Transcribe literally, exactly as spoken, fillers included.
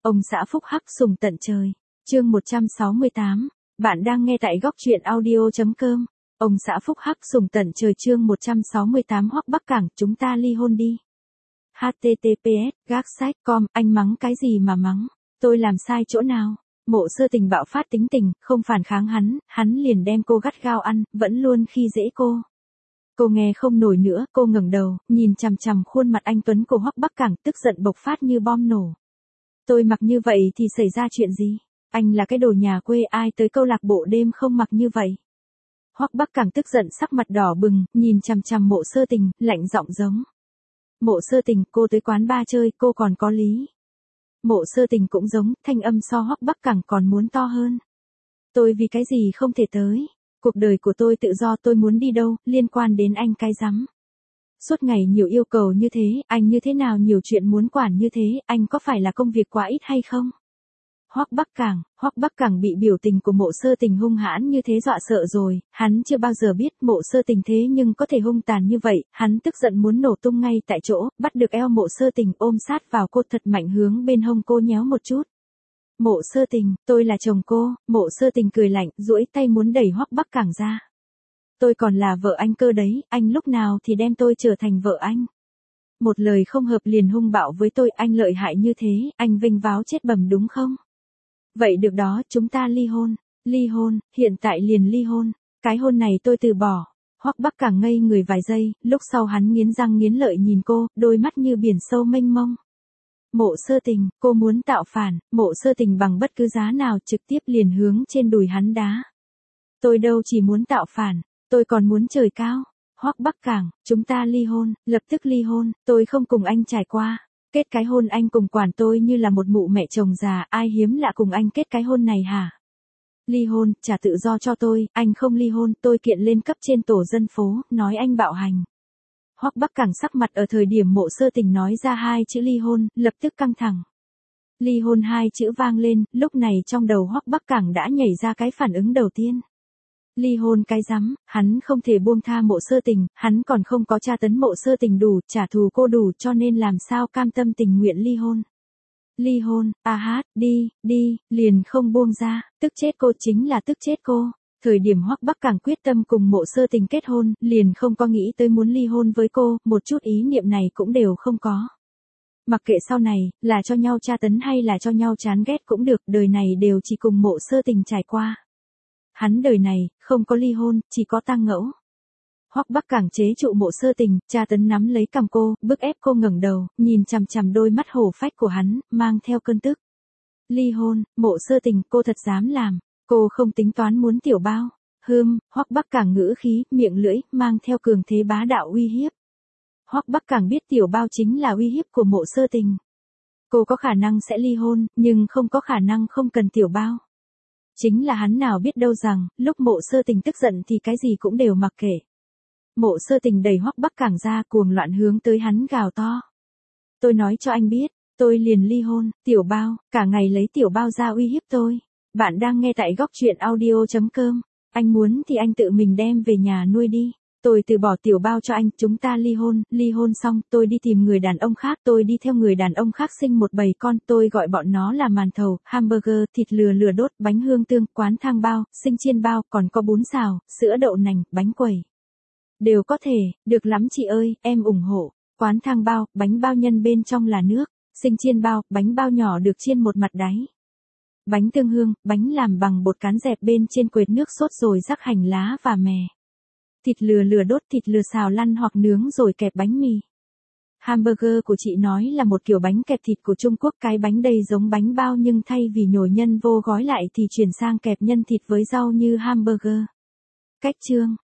Ông xã phúc hắc sùng tận trời. Chương một trăm sáu mươi tám. Bạn đang nghe tại góc truyện audio.com. Ông xã phúc hắc sùng tận trời chương một trăm sáu mươi tám Hoắc Bắc Cảng, chúng ta ly hôn đi. hát tê tê pê ét gác sách com, anh mắng cái gì mà mắng? Tôi làm sai chỗ nào? Mộ Sơ Tình bạo phát tính tình, không phản kháng hắn, hắn liền đem cô gắt gao ăn, vẫn luôn khi dễ cô. Cô nghe không nổi nữa, cô ngẩng đầu, nhìn chằm chằm khuôn mặt anh tuấn của Hoắc Bắc Cảng, tức giận bộc phát như bom nổ. Tôi mặc như vậy thì xảy ra chuyện gì? Anh là cái đồ nhà quê, ai tới câu lạc bộ đêm không mặc như vậy? Hoắc Bắc Cảng tức giận sắc mặt đỏ bừng, nhìn chằm chằm Mộ Sơ Tình, lạnh giọng giống. Mộ Sơ Tình, cô tới quán bar chơi, cô còn có lý. Mộ Sơ Tình cũng giống, thanh âm so Hoắc Bắc Cảng còn muốn to hơn. Tôi vì cái gì không thể tới? Cuộc đời của tôi tự do, tôi muốn đi đâu, liên quan đến anh cái rắm. Suốt ngày nhiều yêu cầu như thế, anh như thế nào nhiều chuyện muốn quản như thế, anh có phải là công việc quá ít hay không? Hoắc Bắc Cảng, Hoắc Bắc Cảng bị biểu tình của Mộ Sơ Tình hung hãn như thế dọa sợ rồi, hắn chưa bao giờ biết Mộ Sơ Tình thế nhưng có thể hung tàn như vậy, hắn tức giận muốn nổ tung ngay tại chỗ, bắt được eo Mộ Sơ Tình ôm sát vào cô thật mạnh hướng bên hông cô nhéo một chút. Mộ Sơ Tình, tôi là chồng cô. Mộ Sơ Tình cười lạnh, duỗi tay muốn đẩy Hoắc Bắc Cảng ra. Tôi còn là vợ anh cơ đấy, anh lúc nào thì đem tôi trở thành vợ anh. Một lời không hợp liền hung bạo với tôi, anh lợi hại như thế, anh vinh váo chết bầm đúng không? Vậy được đó, chúng ta ly hôn. Ly hôn, hiện tại liền ly hôn. Cái hôn này tôi từ bỏ. Hoắc Bắc Cảng ngây người vài giây, lúc sau hắn nghiến răng nghiến lợi nhìn cô, đôi mắt như biển sâu mênh mông. Mộ Sơ Tình, cô muốn tạo phản. Mộ Sơ Tình bằng bất cứ giá nào trực tiếp liền hướng trên đùi hắn đá. Tôi đâu chỉ muốn tạo phản, tôi còn muốn trời cao. Hoắc Bắc Cảng, chúng ta ly hôn, lập tức ly hôn, tôi không cùng anh trải qua. Kết cái hôn anh cùng quản tôi như là một mụ mẹ chồng già, ai hiếm lạ cùng anh kết cái hôn này hả? Ly hôn, trả tự do cho tôi, anh không ly hôn, tôi kiện lên cấp trên tổ dân phố, nói anh bạo hành. Hoắc Bắc Cảng sắc mặt ở thời điểm Mộ Sơ Tình nói ra hai chữ ly hôn, lập tức căng thẳng. Ly hôn hai chữ vang lên, lúc này trong đầu Hoắc Bắc Cảng đã nhảy ra cái phản ứng đầu tiên. Ly hôn cái rắm, hắn không thể buông tha Mộ Sơ Tình, hắn còn không có tra tấn Mộ Sơ Tình đủ, trả thù cô đủ cho nên làm sao cam tâm tình nguyện ly hôn. Ly hôn, a hát, đi, đi, liền không buông ra, tức chết cô chính là tức chết cô. Thời điểm Hoắc Bắc Cảng quyết tâm cùng Mộ Sơ Tình kết hôn, liền không có nghĩ tới muốn ly hôn với cô, một chút ý niệm này cũng đều không có. Mặc kệ sau này, là cho nhau tra tấn hay là cho nhau chán ghét cũng được, đời này đều chỉ cùng Mộ Sơ Tình trải qua. Hắn đời này, không có ly hôn, chỉ có tang ngẫu. Hoắc Bắc Cảng chế trụ Mộ Sơ Tình, tra tấn nắm lấy cằm cô, bức ép cô ngẩng đầu, nhìn chằm chằm đôi mắt hổ phách của hắn, mang theo cơn tức. Ly hôn, Mộ Sơ Tình, cô thật dám làm. Cô không tính toán muốn tiểu bao. Hừm, Hoắc Bắc Cảng ngữ khí, miệng lưỡi, mang theo cường thế bá đạo uy hiếp. Hoắc Bắc Cảng biết tiểu bao chính là uy hiếp của Mộ Sơ Tình. Cô có khả năng sẽ ly hôn, nhưng không có khả năng không cần tiểu bao. Chính là hắn nào biết đâu rằng, lúc Mộ Sơ Tình tức giận thì cái gì cũng đều mặc kệ. Mộ Sơ Tình đẩy Hoắc Bắc Cảng ra, cuồng loạn hướng tới hắn gào to. Tôi nói cho anh biết, tôi liền ly hôn, tiểu bao, cả ngày lấy tiểu bao ra uy hiếp tôi. Bạn đang nghe tại góc truyện audio.com. Anh muốn thì anh tự mình đem về nhà nuôi đi. Tôi từ bỏ tiểu bao cho anh, chúng ta ly hôn, ly hôn xong, tôi đi tìm người đàn ông khác, tôi đi theo người đàn ông khác sinh một bầy con, tôi gọi bọn nó là màn thầu, hamburger, thịt lừa lừa đốt, bánh hương tương, quán thang bao, sinh chiên bao, còn có bún xào, sữa đậu nành, bánh quẩy. Đều có thể, được lắm chị ơi, em ủng hộ. Quán thang bao, bánh bao nhân bên trong là nước, sinh chiên bao, bánh bao nhỏ được chiên một mặt đáy. Bánh tương hương, bánh làm bằng bột cán dẹp bên trên quệt nước sốt rồi rắc hành lá và mè. Thịt lừa lừa đốt, thịt lừa xào lăn hoặc nướng rồi kẹp bánh mì. Hamburger của chị nói là một kiểu bánh kẹp thịt của Trung Quốc, cái bánh đây giống bánh bao nhưng thay vì nhồi nhân vô gói lại thì chuyển sang kẹp nhân thịt với rau như hamburger. Cách chương,